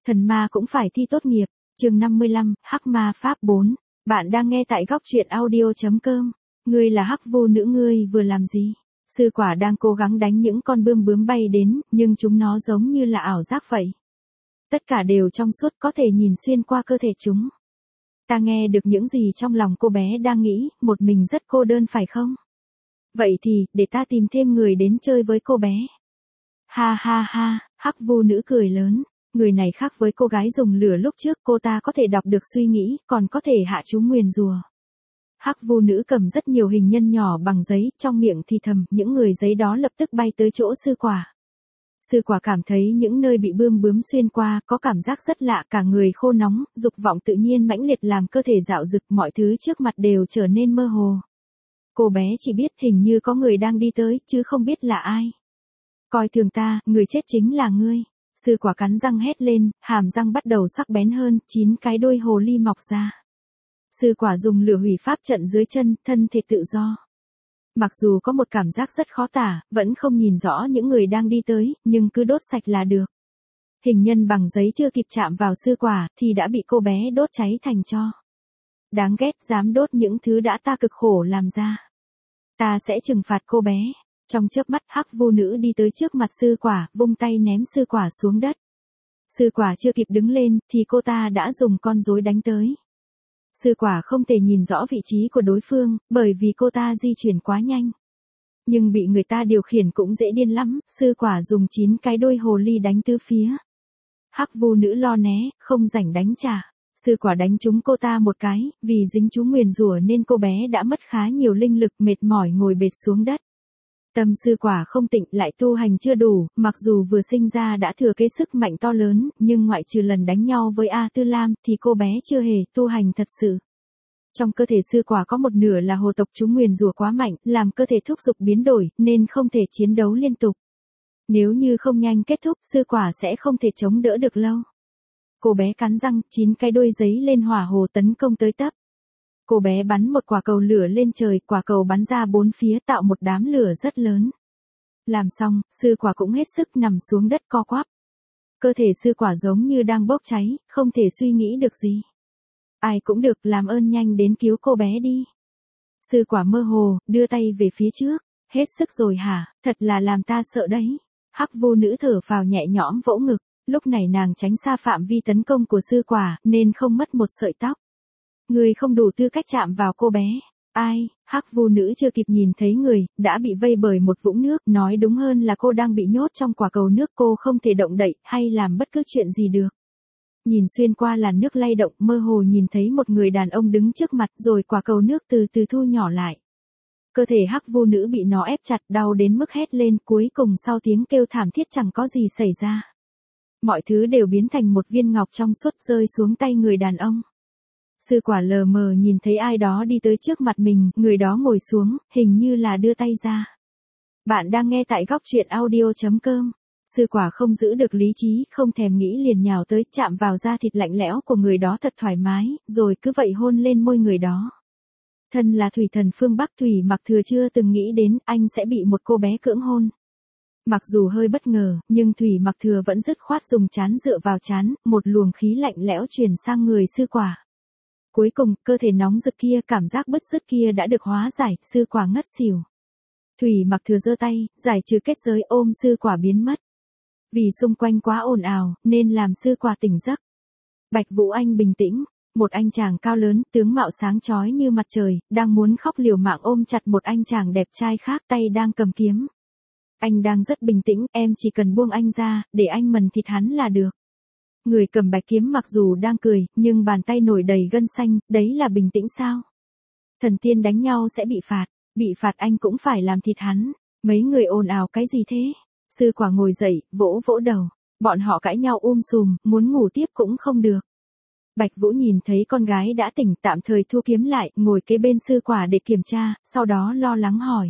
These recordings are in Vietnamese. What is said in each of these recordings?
Thần ma cũng phải thi tốt nghiệp. Chương 55, Hắc Ma Pháp 4. Bạn đang nghe tại góc truyện audio.com. Ngươi là hắc vô nữ, ngươi vừa làm gì? Sư quả đang cố gắng đánh những con bướm bay đến, nhưng chúng nó giống như là ảo giác vậy. Tất cả đều trong suốt, có thể nhìn xuyên qua cơ thể chúng. Ta nghe được những gì trong lòng cô bé đang nghĩ, một mình rất cô đơn phải không? Vậy thì, để ta tìm thêm người đến chơi với cô bé. Ha ha ha, hắc vô nữ cười lớn. Người này khác với cô gái dùng lửa lúc trước, cô ta có thể đọc được suy nghĩ, còn có thể hạ chú nguyền rủa. Hắc vô nữ cầm rất nhiều hình nhân nhỏ bằng giấy, trong miệng thì thầm, những người giấy đó lập tức bay tới chỗ sư quả. Sư quả cảm thấy những nơi bị bướm xuyên qua, có cảm giác rất lạ, cả người khô nóng, dục vọng tự nhiên mãnh liệt làm cơ thể dạo dực, mọi thứ trước mặt đều trở nên mơ hồ. Cô bé chỉ biết hình như có người đang đi tới, chứ không biết là ai. Coi thường ta, người chết chính là ngươi. Sư quả cắn răng hét lên, hàm răng bắt đầu sắc bén hơn, 9 cái đuôi hồ ly mọc ra. Sư quả dùng lửa hủy pháp trận dưới chân, thân thể tự do. Mặc dù có một cảm giác rất khó tả, vẫn không nhìn rõ những người đang đi tới, nhưng cứ đốt sạch là được. Hình nhân bằng giấy chưa kịp chạm vào sư quả, thì đã bị cô bé đốt cháy thành tro. Đáng ghét, dám đốt những thứ đã ta cực khổ làm ra. Ta sẽ trừng phạt cô bé. Trong chớp mắt, hắc vô nữ đi tới trước mặt sư quả, vung tay ném sư quả xuống đất. Sư quả chưa kịp đứng lên, thì cô ta đã dùng con rối đánh tới. Sư quả không thể nhìn rõ vị trí của đối phương, bởi vì cô ta di chuyển quá nhanh. Nhưng bị người ta điều khiển cũng dễ điên lắm, sư quả dùng 9 cái đuôi hồ ly đánh tứ phía. Hắc vô nữ lo né, không rảnh đánh trả. Sư quả đánh trúng cô ta một cái, vì dính chú nguyền rủa nên cô bé đã mất khá nhiều linh lực, mệt mỏi ngồi bệt xuống đất. Tâm sư quả không tịnh, lại tu hành chưa đủ, mặc dù vừa sinh ra đã thừa kế sức mạnh to lớn, nhưng ngoại trừ lần đánh nhau với A Tư Lam, thì cô bé chưa hề tu hành thật sự. Trong cơ thể sư quả có một nửa là hồ tộc, chúng nguyền rủa quá mạnh, làm cơ thể thúc giục biến đổi, nên không thể chiến đấu liên tục. Nếu như không nhanh kết thúc, sư quả sẽ không thể chống đỡ được lâu. Cô bé cắn răng, 9 cái đuôi giấy lên hỏa hồ tấn công tới tấp. Cô bé bắn một quả cầu lửa lên trời, quả cầu bắn ra 4 phía tạo một đám lửa rất lớn. Làm xong, sư quả cũng hết sức nằm xuống đất co quắp. Cơ thể sư quả giống như đang bốc cháy, không thể suy nghĩ được gì. Ai cũng được, làm ơn nhanh đến cứu cô bé đi. Sư quả mơ hồ, đưa tay về phía trước. Hết sức rồi hả, thật là làm ta sợ đấy. Hắc vô nữ thở phào nhẹ nhõm vỗ ngực. Lúc này nàng tránh xa phạm vi tấn công của sư quả, nên không mất một sợi tóc. Người không đủ tư cách chạm vào cô bé. Ai? Hắc vô nữ chưa kịp nhìn thấy người, đã bị vây bởi một vũng nước, nói đúng hơn là cô đang bị nhốt trong quả cầu nước, cô không thể động đậy, hay làm bất cứ chuyện gì được. Nhìn xuyên qua làn nước lay động, mơ hồ nhìn thấy một người đàn ông đứng trước mặt, rồi quả cầu nước từ từ thu nhỏ lại. Cơ thể hắc vô nữ bị nó ép chặt, đau đến mức hét lên, cuối cùng sau tiếng kêu thảm thiết chẳng có gì xảy ra. Mọi thứ đều biến thành một viên ngọc trong suốt rơi xuống tay người đàn ông. Sư quả lờ mờ nhìn thấy ai đó đi tới trước mặt mình, người đó ngồi xuống, hình như là đưa tay ra. Bạn đang nghe tại góc truyện audio.com. Sư quả không giữ được lý trí, không thèm nghĩ liền nhào tới, chạm vào da thịt lạnh lẽo của người đó thật thoải mái, rồi cứ vậy hôn lên môi người đó. Thân là thủy thần phương Bắc, Thủy Mặc Thừa chưa từng nghĩ đến anh sẽ bị một cô bé cưỡng hôn. Mặc dù hơi bất ngờ, nhưng Thủy Mặc Thừa vẫn dứt khoát dùng trán dựa vào trán, một luồng khí lạnh lẽo truyền sang người sư quả. Cuối cùng, cơ thể nóng rực kia, cảm giác bứt rứt kia đã được hóa giải, sư quả ngất xỉu. Thủy Mặc Thừa giơ tay, giải trừ kết giới, ôm sư quả biến mất. Vì xung quanh quá ồn ào, nên làm sư quả tỉnh giấc. Bạch Vũ Anh bình tĩnh, một anh chàng cao lớn, tướng mạo sáng chói như mặt trời, đang muốn khóc liều mạng ôm chặt một anh chàng đẹp trai khác, tay đang cầm kiếm. Anh đang rất bình tĩnh, em chỉ cần buông anh ra, để anh mần thịt hắn là được. Người cầm bạch kiếm mặc dù đang cười, nhưng bàn tay nổi đầy gân xanh, đấy là bình tĩnh sao? Thần tiên đánh nhau sẽ bị phạt anh cũng phải làm thịt hắn. Mấy người ồn ào cái gì thế? Sư quả ngồi dậy, vỗ vỗ đầu. Bọn họ cãi nhau sùm, muốn ngủ tiếp cũng không được. Bạch Vũ nhìn thấy con gái đã tỉnh, tạm thời thu kiếm lại, ngồi kế bên sư quả để kiểm tra, sau đó lo lắng hỏi.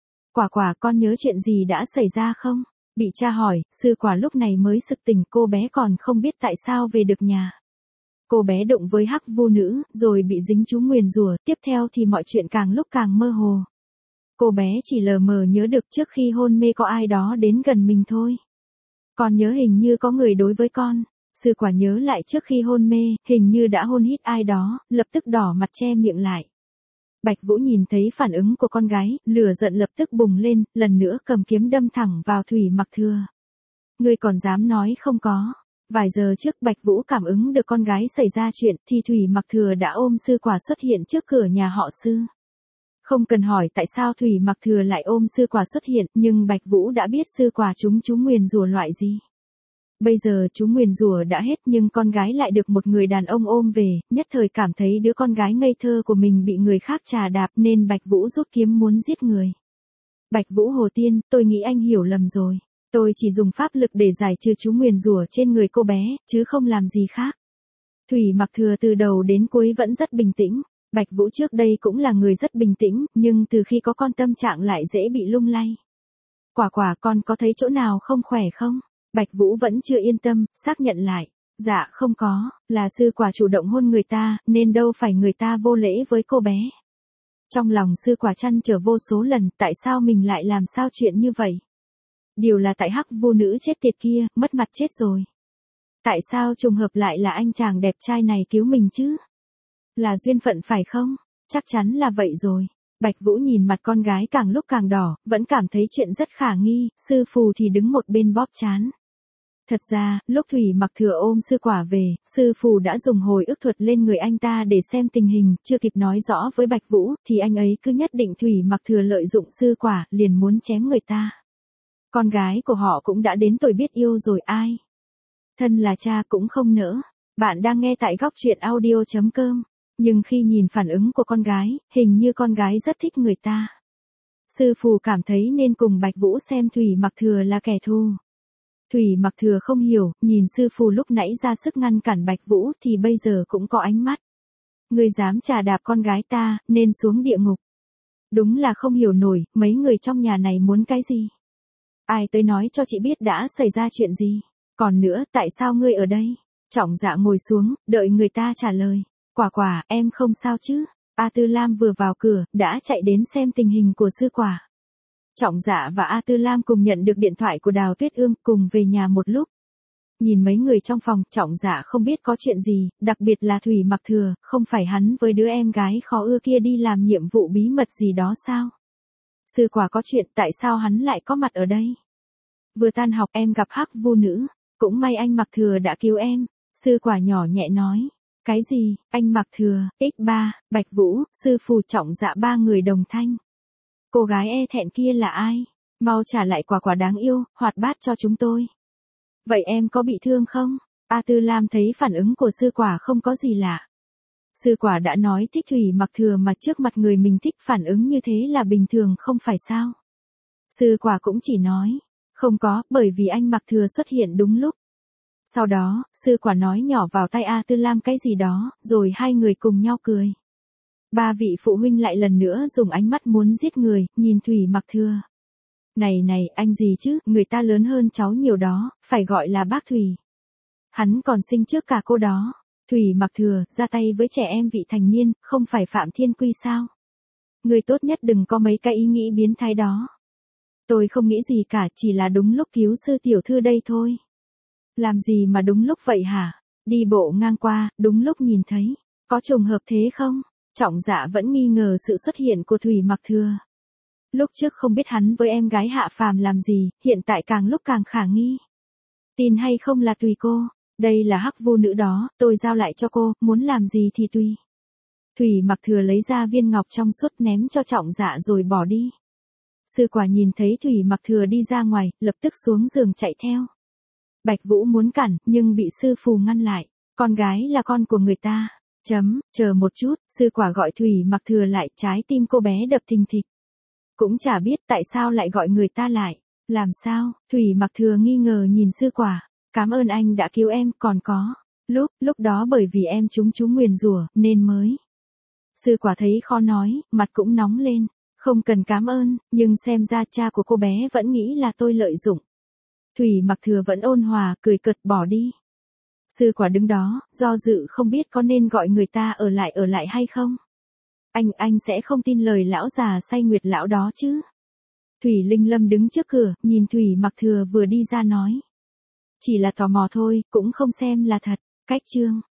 Quả, con nhớ chuyện gì đã xảy ra không? Bị cha hỏi, sư quả lúc này mới sực tỉnh, cô bé còn không biết tại sao về được nhà. Cô bé đụng với hắc vô nữ, rồi bị dính chú nguyền rủa, tiếp theo thì mọi chuyện càng lúc càng mơ hồ. Cô bé chỉ lờ mờ nhớ được trước khi hôn mê có ai đó đến gần mình thôi. Con nhớ hình như có người đối với con. Sư quả nhớ lại trước khi hôn mê, hình như đã hôn hít ai đó, lập tức đỏ mặt che miệng lại. Bạch Vũ nhìn thấy phản ứng của con gái, lửa giận lập tức bùng lên, lần nữa cầm kiếm đâm thẳng vào Thủy Mặc Thừa. Ngươi còn dám nói không có. Vài giờ trước Bạch Vũ cảm ứng được con gái xảy ra chuyện thì Thủy Mặc Thừa đã ôm sư quả xuất hiện trước cửa nhà họ Sư. Không cần hỏi tại sao Thủy Mặc Thừa lại ôm sư quả xuất hiện, nhưng Bạch Vũ đã biết sư quả chúng nguyền rủa loại gì. Bây giờ chúng nguyền rủa đã hết nhưng con gái lại được một người đàn ông ôm về, nhất thời cảm thấy đứa con gái ngây thơ của mình bị người khác trà đạp nên Bạch Vũ rút kiếm muốn giết người. Bạch Vũ Hồ Tiên, tôi nghĩ anh hiểu lầm rồi. Tôi chỉ dùng pháp lực để giải trừ chúng nguyền rủa trên người cô bé, chứ không làm gì khác. Thủy Mặc Thừa từ đầu đến cuối vẫn rất bình tĩnh. Bạch Vũ trước đây cũng là người rất bình tĩnh, nhưng từ khi có con tâm trạng lại dễ bị lung lay. Quả con có thấy chỗ nào không khỏe không? Bạch Vũ vẫn chưa yên tâm, xác nhận lại. Dạ không có, là sư quả chủ động hôn người ta, nên đâu phải người ta vô lễ với cô bé. Trong lòng sư quả trăn trở vô số lần, tại sao mình lại làm sao chuyện như vậy? Điều là tại hắc vô nữ chết tiệt kia, mất mặt chết rồi. Tại sao trùng hợp lại là anh chàng đẹp trai này cứu mình chứ? Là duyên phận phải không? Chắc chắn là vậy rồi. Bạch Vũ nhìn mặt con gái càng lúc càng đỏ, vẫn cảm thấy chuyện rất khả nghi, sư phù thì đứng một bên bóp trán. Thật ra, lúc Thủy Mặc Thừa ôm sư quả về, sư phù đã dùng hồi ức thuật lên người anh ta để xem tình hình, chưa kịp nói rõ với Bạch Vũ, thì anh ấy cứ nhất định Thủy Mặc Thừa lợi dụng sư quả, liền muốn chém người ta. Con gái của họ cũng đã đến tuổi biết yêu rồi ai. Thân là cha cũng không nỡ. Bạn đang nghe tại góc truyện audio.com. Nhưng khi nhìn phản ứng của con gái, hình như con gái rất thích người ta. Sư phù cảm thấy nên cùng Bạch Vũ xem Thủy Mặc Thừa là kẻ thù. Thủy Mặc Thừa không hiểu, nhìn sư phù lúc nãy ra sức ngăn cản Bạch Vũ thì bây giờ cũng có ánh mắt. Ngươi dám trà đạp con gái ta, nên xuống địa ngục. Đúng là không hiểu nổi, mấy người trong nhà này muốn cái gì? Ai tới nói cho chị biết đã xảy ra chuyện gì? Còn nữa, tại sao ngươi ở đây? Trọng Dạ ngồi xuống, đợi người ta trả lời. Quả, em không sao chứ? A Tư Lam vừa vào cửa, đã chạy đến xem tình hình của sư quả. Trọng Dạ và A Tư Lam cùng nhận được điện thoại của Đào Tuyết Ương, cùng về nhà một lúc. Nhìn mấy người trong phòng, Trọng Dạ không biết có chuyện gì, đặc biệt là Thủy Mặc Thừa, không phải hắn với đứa em gái khó ưa kia đi làm nhiệm vụ bí mật gì đó sao? Sư quả có chuyện, tại sao hắn lại có mặt ở đây? Vừa tan học em gặp hắc vô nữ, cũng may anh Mặc Thừa đã cứu em. Sư quả nhỏ nhẹ nói. Cái gì, anh Mặc Thừa, X3, Bạch Vũ, sư phù Trọng Dạ ba người đồng thanh. Cô gái e thẹn kia là ai? Mau trả lại quả đáng yêu, hoạt bát cho chúng tôi. Vậy em có bị thương không? A Tư Lam thấy phản ứng của sư quả không có gì lạ. Sư quả đã nói thích Thủy Mặc Thừa mà trước mặt người mình thích phản ứng như thế là bình thường không phải sao? Sư quả cũng chỉ nói. Không có, bởi vì anh Mặc Thừa xuất hiện đúng lúc. Sau đó, sư quả nói nhỏ vào tai A Tư Lam cái gì đó, rồi hai người cùng nhau cười. Ba vị phụ huynh lại lần nữa dùng ánh mắt muốn giết người, nhìn Thủy Mặc Thừa. Này, anh gì chứ, người ta lớn hơn cháu nhiều đó, phải gọi là bác Thủy. Hắn còn sinh trước cả cô đó. Thủy Mặc Thừa, ra tay với trẻ em vị thành niên, không phải phạm thiên quy sao? Người tốt nhất đừng có mấy cái ý nghĩ biến thái đó. Tôi không nghĩ gì cả, chỉ là đúng lúc cứu sư tiểu thư đây thôi. Làm gì mà đúng lúc vậy hả? Đi bộ ngang qua, đúng lúc nhìn thấy. Có trùng hợp thế không? Trọng Dạ vẫn nghi ngờ sự xuất hiện của Thủy Mặc Thừa. Lúc trước không biết hắn với em gái Hạ Phàm làm gì, hiện tại càng lúc càng khả nghi. Tin hay không là tùy cô. Đây là hắc vô nữ đó, tôi giao lại cho cô, muốn làm gì thì tùy. Thủy Mặc Thừa lấy ra viên ngọc trong suốt ném cho Trọng Dạ rồi bỏ đi. Sư quả nhìn thấy Thủy Mặc Thừa đi ra ngoài, lập tức xuống giường chạy theo. Bạch Vũ muốn cản, nhưng bị sư phù ngăn lại. Con gái là con của người ta. Chờ một chút, sư quả gọi Thủy Mặc Thừa lại, trái tim cô bé đập thình thịch. Cũng chả biết tại sao lại gọi người ta lại. Làm sao? Thủy Mặc Thừa nghi ngờ nhìn sư quả. Cảm ơn anh đã cứu em, còn có. Lúc đó bởi vì em chúng nguyền rủa, nên mới. Sư quả thấy khó nói, mặt cũng nóng lên. Không cần cảm ơn, nhưng xem ra cha của cô bé vẫn nghĩ là tôi lợi dụng. Thủy Mặc Thừa vẫn ôn hòa, cười cợt bỏ đi. Sư quả đứng đó, do dự không biết có nên gọi người ta ở lại hay không. Anh sẽ không tin lời lão già say nguyệt lão đó chứ. Thủy Linh Lâm đứng trước cửa, nhìn Thủy Mặc Thừa vừa đi ra nói. Chỉ là tò mò thôi, cũng không xem là thật. Cách chương